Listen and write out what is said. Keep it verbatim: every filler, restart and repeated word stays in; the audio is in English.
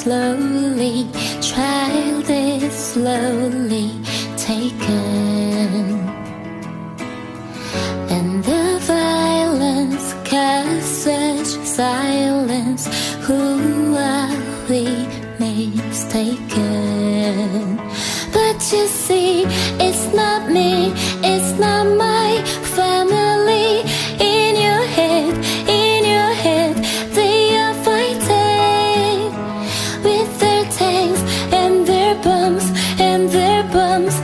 slowly, child is slowly taken, and the violence casts such silence. Who are we mistaken? But you see, it's not me, it's not my family. In your head, in your head, they are fighting with their tanks and their bombs and their bombs.